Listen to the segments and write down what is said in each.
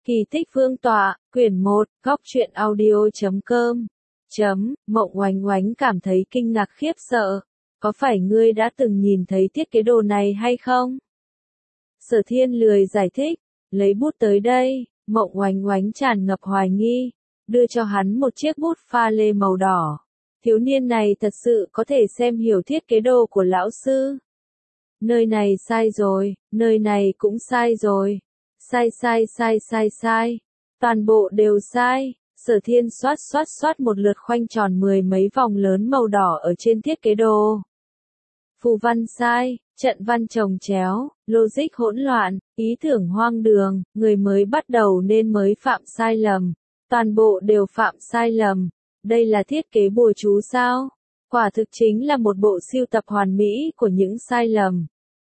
Kỳ tích vương tọa, quyển 1, góc truyện audio.com. Mộng Oánh Oánh cảm thấy kinh ngạc khiếp sợ. Có phải ngươi đã từng nhìn thấy thiết kế đồ này hay không? Sở Thiên lười giải thích, lấy bút tới đây, Mộng Oánh Oánh tràn ngập hoài nghi, đưa cho hắn một chiếc bút pha lê màu đỏ. Thiếu niên này thật sự có thể xem hiểu thiết kế đồ của lão sư. Nơi này sai rồi, nơi này cũng sai rồi. Sai. Toàn bộ đều sai. Sở Thiên xoát một lượt khoanh tròn 10 mấy vòng lớn màu đỏ ở trên thiết kế đồ. Phù văn sai, trận văn chồng chéo, logic hỗn loạn, ý tưởng hoang đường, người mới bắt đầu nên mới phạm sai lầm. Toàn bộ đều phạm sai lầm. Đây là thiết kế bùa chú sao? Quả thực chính là một bộ sưu tập hoàn mỹ của những sai lầm.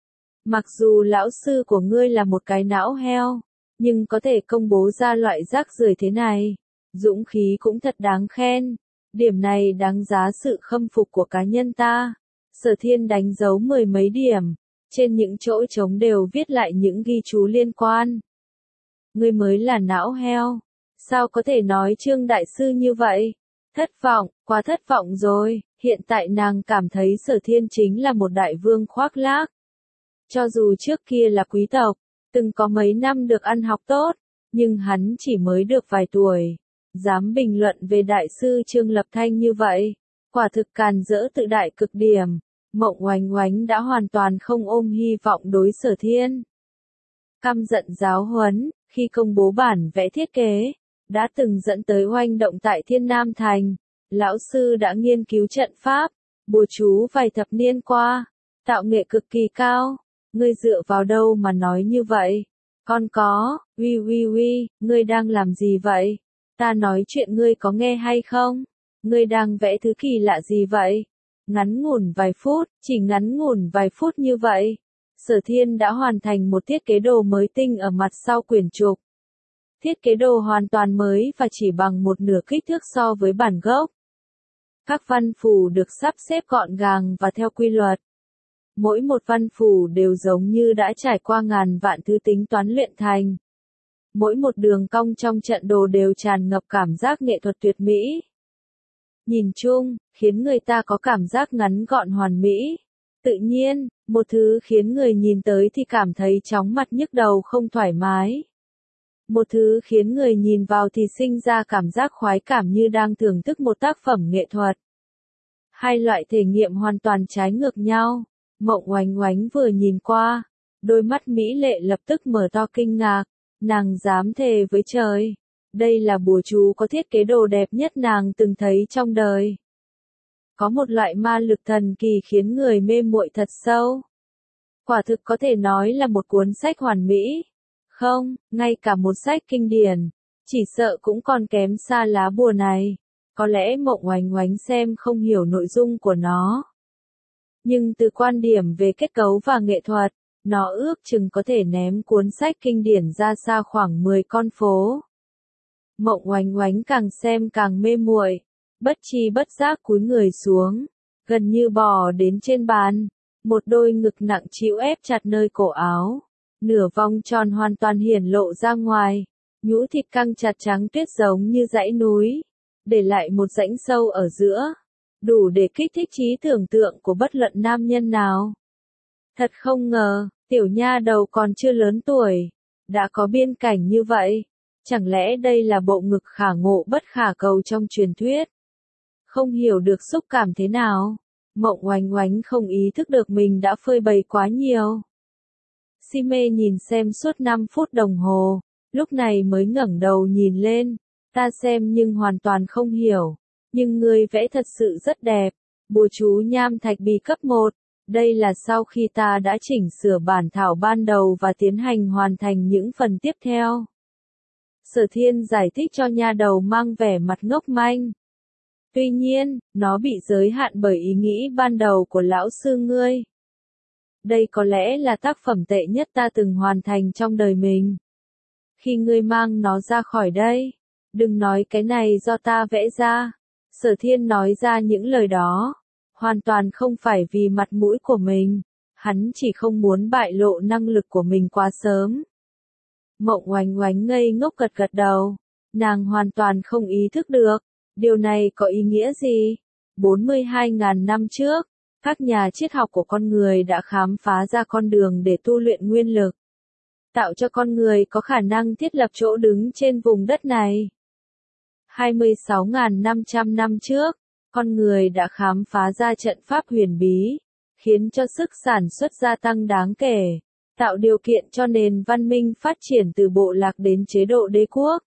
Mặc dù lão sư của ngươi là một cái não heo, nhưng có thể công bố ra loại rác rưởi thế này, dũng khí cũng thật đáng khen. Điểm này đáng giá sự khâm phục của cá nhân ta. Sở Thiên đánh dấu 10 mấy điểm, trên những chỗ trống đều viết lại những ghi chú liên quan. Ngươi mới là não heo, sao có thể nói Trương đại sư như vậy? Thất vọng, quá thất vọng rồi. Hiện tại nàng cảm thấy Sở Thiên chính là một đại vương khoác lác. Cho dù trước kia là quý tộc, từng có mấy năm được ăn học tốt, nhưng hắn chỉ mới được vài tuổi. Dám bình luận về đại sư Trương Lập Thanh như vậy, quả thực càn rỡ tự đại cực điểm. Mộng Oánh Oánh đã hoàn toàn không ôm hy vọng đối Sở Thiên. Căm giận giáo huấn, khi công bố bản vẽ thiết kế, đã từng dẫn tới oanh động tại Thiên Nam Thành. Lão sư đã nghiên cứu trận pháp, bùa chú vài thập niên qua, tạo nghệ cực kỳ cao. Ngươi dựa vào đâu mà nói như vậy? Con có, uy, ngươi đang làm gì vậy? Ta nói chuyện ngươi có nghe hay không? Ngươi đang vẽ thứ kỳ lạ gì vậy? Ngắn ngủn vài phút, chỉ ngắn ngủn vài phút như vậy. Sở Thiên đã hoàn thành một thiết kế đồ mới tinh ở mặt sau quyển trục. Thiết kế đồ hoàn toàn mới và chỉ bằng một nửa kích thước so với bản gốc. Các văn phù được sắp xếp gọn gàng và theo quy luật. Mỗi một văn phù đều giống như đã trải qua ngàn vạn thứ tính toán luyện thành. Mỗi một đường cong trong trận đồ đều tràn ngập cảm giác nghệ thuật tuyệt mỹ. Nhìn chung, khiến người ta có cảm giác ngắn gọn hoàn mỹ. Tự nhiên, một thứ khiến người nhìn tới thì cảm thấy chóng mặt nhức đầu không thoải mái. Một thứ khiến người nhìn vào thì sinh ra cảm giác khoái cảm như đang thưởng thức một tác phẩm nghệ thuật. Hai loại thể nghiệm hoàn toàn trái ngược nhau. Mộng Oánh Oánh vừa nhìn qua, đôi mắt mỹ lệ lập tức mở to kinh ngạc, nàng dám thề với trời. Đây là bùa chú có thiết kế đồ đẹp nhất nàng từng thấy trong đời. Có một loại ma lực thần kỳ khiến người mê muội thật sâu. Quả thực có thể nói là một cuốn sách hoàn mỹ. Không, ngay cả một sách kinh điển, chỉ sợ cũng còn kém xa lá bùa này. Có lẽ Mộng Oánh Oánh xem không hiểu nội dung của nó. Nhưng từ quan điểm về kết cấu và nghệ thuật, nó ước chừng có thể ném cuốn sách kinh điển ra xa khoảng 10 con phố. Mộng Oánh Oánh càng xem càng mê muội, bất tri bất giác cúi người xuống, gần như bò đến trên bàn, một đôi ngực nặng trĩu ép chặt nơi cổ áo, nửa vòng tròn hoàn toàn hiển lộ ra ngoài, nhũ thịt căng chặt trắng tuyết giống như dãy núi, để lại một rãnh sâu ở giữa, đủ để kích thích trí tưởng tượng của bất luận nam nhân nào. Thật không ngờ, tiểu nha đầu còn chưa lớn tuổi, đã có biên cảnh như vậy. Chẳng lẽ đây là bộ ngực khả ngộ bất khả cầu trong truyền thuyết? Không hiểu được xúc cảm thế nào, Mộng Oánh Oánh không ý thức được mình đã phơi bày quá nhiều. Si mê nhìn xem suốt 5 phút đồng hồ, lúc này mới ngẩng đầu nhìn lên, ta xem nhưng hoàn toàn không hiểu, nhưng ngươi vẽ thật sự rất đẹp, bùa chú nham thạch bì cấp 1, đây là sau khi ta đã chỉnh sửa bản thảo ban đầu và tiến hành hoàn thành những phần tiếp theo. Sở Thiên giải thích cho nha đầu mang vẻ mặt ngốc manh. Tuy nhiên, nó bị giới hạn bởi ý nghĩ ban đầu của lão sư ngươi. Đây có lẽ là tác phẩm tệ nhất ta từng hoàn thành trong đời mình. Khi ngươi mang nó ra khỏi đây, đừng nói cái này do ta vẽ ra. Sở Thiên nói ra những lời đó, hoàn toàn không phải vì mặt mũi của mình, hắn chỉ không muốn bại lộ năng lực của mình quá sớm. Mộng Oánh Oánh ngây ngốc gật gật đầu. Nàng hoàn toàn không ý thức được. Điều này có ý nghĩa gì? 42.000 năm trước, các nhà triết học của con người đã khám phá ra con đường để tu luyện nguyên lực, tạo cho con người có khả năng thiết lập chỗ đứng trên vùng đất này. 26.500 năm trước, con người đã khám phá ra trận pháp huyền bí, khiến cho sức sản xuất gia tăng đáng kể, tạo điều kiện cho nền văn minh phát triển từ bộ lạc đến chế độ đế quốc.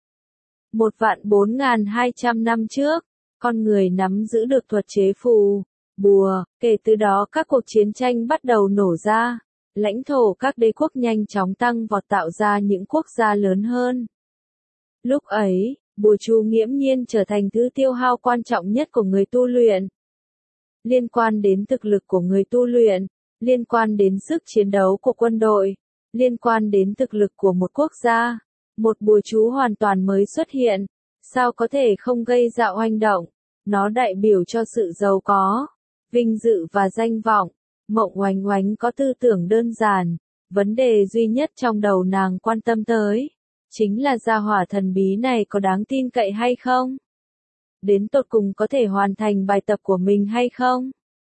1.4.200 năm trước, con người nắm giữ được thuật chế phù, bùa, kể từ đó các cuộc chiến tranh bắt đầu nổ ra, lãnh thổ các đế quốc nhanh chóng tăng vọt tạo ra những quốc gia lớn hơn. Lúc ấy, bùa chú nghiễm nhiên trở thành thứ tiêu hao quan trọng nhất của người tu luyện. Liên quan đến thực lực của người tu luyện, liên quan đến sức chiến đấu của quân đội, liên quan đến thực lực của một quốc gia. Một bùa chú hoàn toàn mới xuất hiện, sao có thể không gây ra oanh động? Nó đại biểu cho sự giàu có, vinh dự và danh vọng. Mộng Oánh Oánh có tư tưởng đơn giản, vấn đề duy nhất trong đầu nàng quan tâm tới chính là gia hỏa thần bí này có đáng tin cậy hay không? Đến tột cùng có thể hoàn thành bài tập của mình hay không?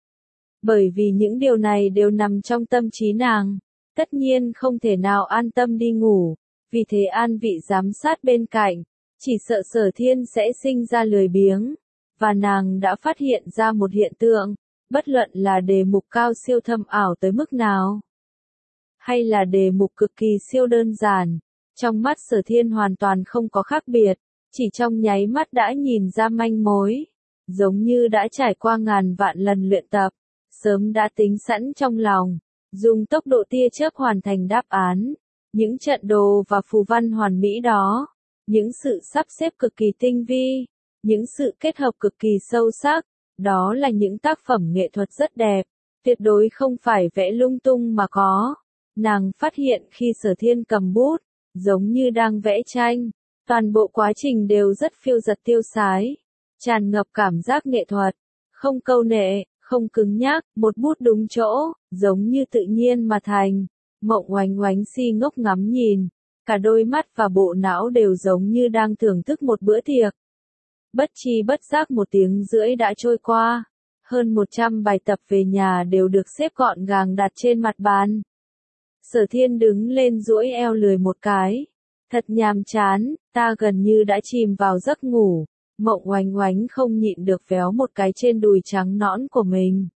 Bởi vì những điều này đều nằm trong tâm trí nàng, tất nhiên không thể nào an tâm đi ngủ, vì thế an vị giám sát bên cạnh, chỉ sợ Sở Thiên sẽ sinh ra lười biếng, và nàng đã phát hiện ra một hiện tượng, bất luận là đề mục cao siêu thâm ảo tới mức nào, hay là đề mục cực kỳ siêu đơn giản, trong mắt Sở Thiên hoàn toàn không có khác biệt, chỉ trong nháy mắt đã nhìn ra manh mối, giống như đã trải qua ngàn vạn lần luyện tập, sớm đã tính sẵn trong lòng, dùng tốc độ tia chớp hoàn thành đáp án. Những trận đồ và phù văn hoàn mỹ đó, những sự sắp xếp cực kỳ tinh vi, những sự kết hợp cực kỳ sâu sắc, đó là những tác phẩm nghệ thuật rất đẹp, tuyệt đối không phải vẽ lung tung mà có. Nàng phát hiện khi Sở Thiên cầm bút, giống như đang vẽ tranh, toàn bộ quá trình đều rất phiêu dật tiêu sái, tràn ngập cảm giác nghệ thuật, không câu nệ, không cứng nhắc, một bút đúng chỗ, giống như tự nhiên mà thành. Mộng Oánh Oánh si ngốc ngắm nhìn, cả đôi mắt và bộ não đều giống như đang thưởng thức một bữa tiệc. Bất chi bất giác 1 tiếng rưỡi đã trôi qua, hơn 100 bài tập về nhà đều được xếp gọn gàng đặt trên mặt bàn. Sở Thiên đứng lên duỗi eo lười một cái, thật nhàm chán, ta gần như đã chìm vào giấc ngủ. Mộng Oánh Oánh không nhịn được véo một cái trên đùi trắng nõn của mình.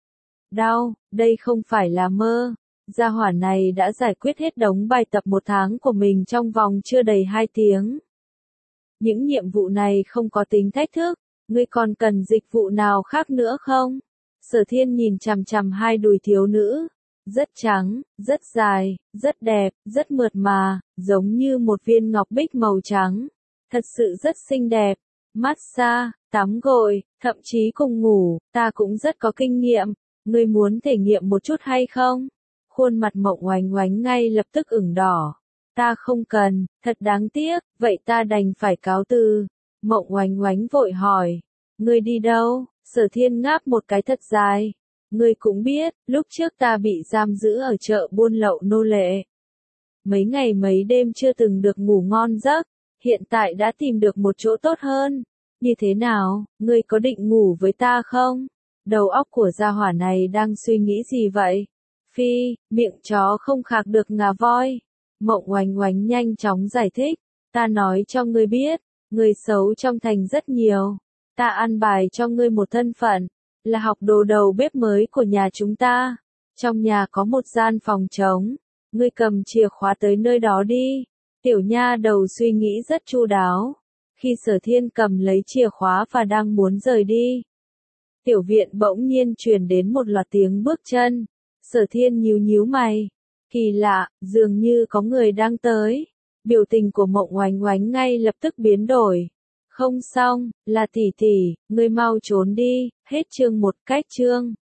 Đau, đây không phải là mơ. Gia hỏa này đã giải quyết hết đống bài tập 1 tháng của mình trong vòng chưa đầy 2 tiếng. Những nhiệm vụ này không có tính thách thức, ngươi còn cần dịch vụ nào khác nữa không? Sở Thiên nhìn chằm chằm hai đùi thiếu nữ, rất trắng, rất dài, rất đẹp, rất mượt mà, giống như một viên ngọc bích màu trắng, thật sự rất xinh đẹp. Massage, tắm gội, thậm chí cùng ngủ, ta cũng rất có kinh nghiệm, ngươi muốn thể nghiệm một chút hay không? Khuôn mặt Mộng Oánh Oánh ngay lập tức ửng đỏ. Ta không cần, thật đáng tiếc, vậy ta đành phải cáo từ. Mộng Oánh Oánh vội hỏi, ngươi đi đâu? Sở Thiên ngáp một cái thật dài. Ngươi cũng biết, lúc trước ta bị giam giữ ở chợ buôn lậu nô lệ. Mấy ngày mấy đêm chưa từng được ngủ ngon giấc, hiện tại đã tìm được một chỗ tốt hơn. Như thế nào, ngươi có định ngủ với ta không? Đầu óc của gia hỏa này đang suy nghĩ gì vậy? Phi, miệng chó không khạc được ngà voi. Mộng Oánh Oánh nhanh chóng giải thích, ta nói cho ngươi biết, người xấu trong thành rất nhiều. Ta ăn bài cho ngươi một thân phận, là học đồ đầu bếp mới của nhà chúng ta. Trong nhà có một gian phòng trống, ngươi cầm chìa khóa tới nơi đó đi. Tiểu nha đầu suy nghĩ rất chu đáo. Khi Sở Thiên cầm lấy chìa khóa và đang muốn rời đi, tiểu viện bỗng nhiên truyền đến một loạt tiếng bước chân. Sở Thiên nhíu nhíu mày. Kỳ lạ, dường như có người đang tới. Biểu tình của Mộng Oánh Oánh ngay lập tức biến đổi. Không xong, là tỷ tỷ, ngươi mau trốn đi. Hết chương 1. Cách chương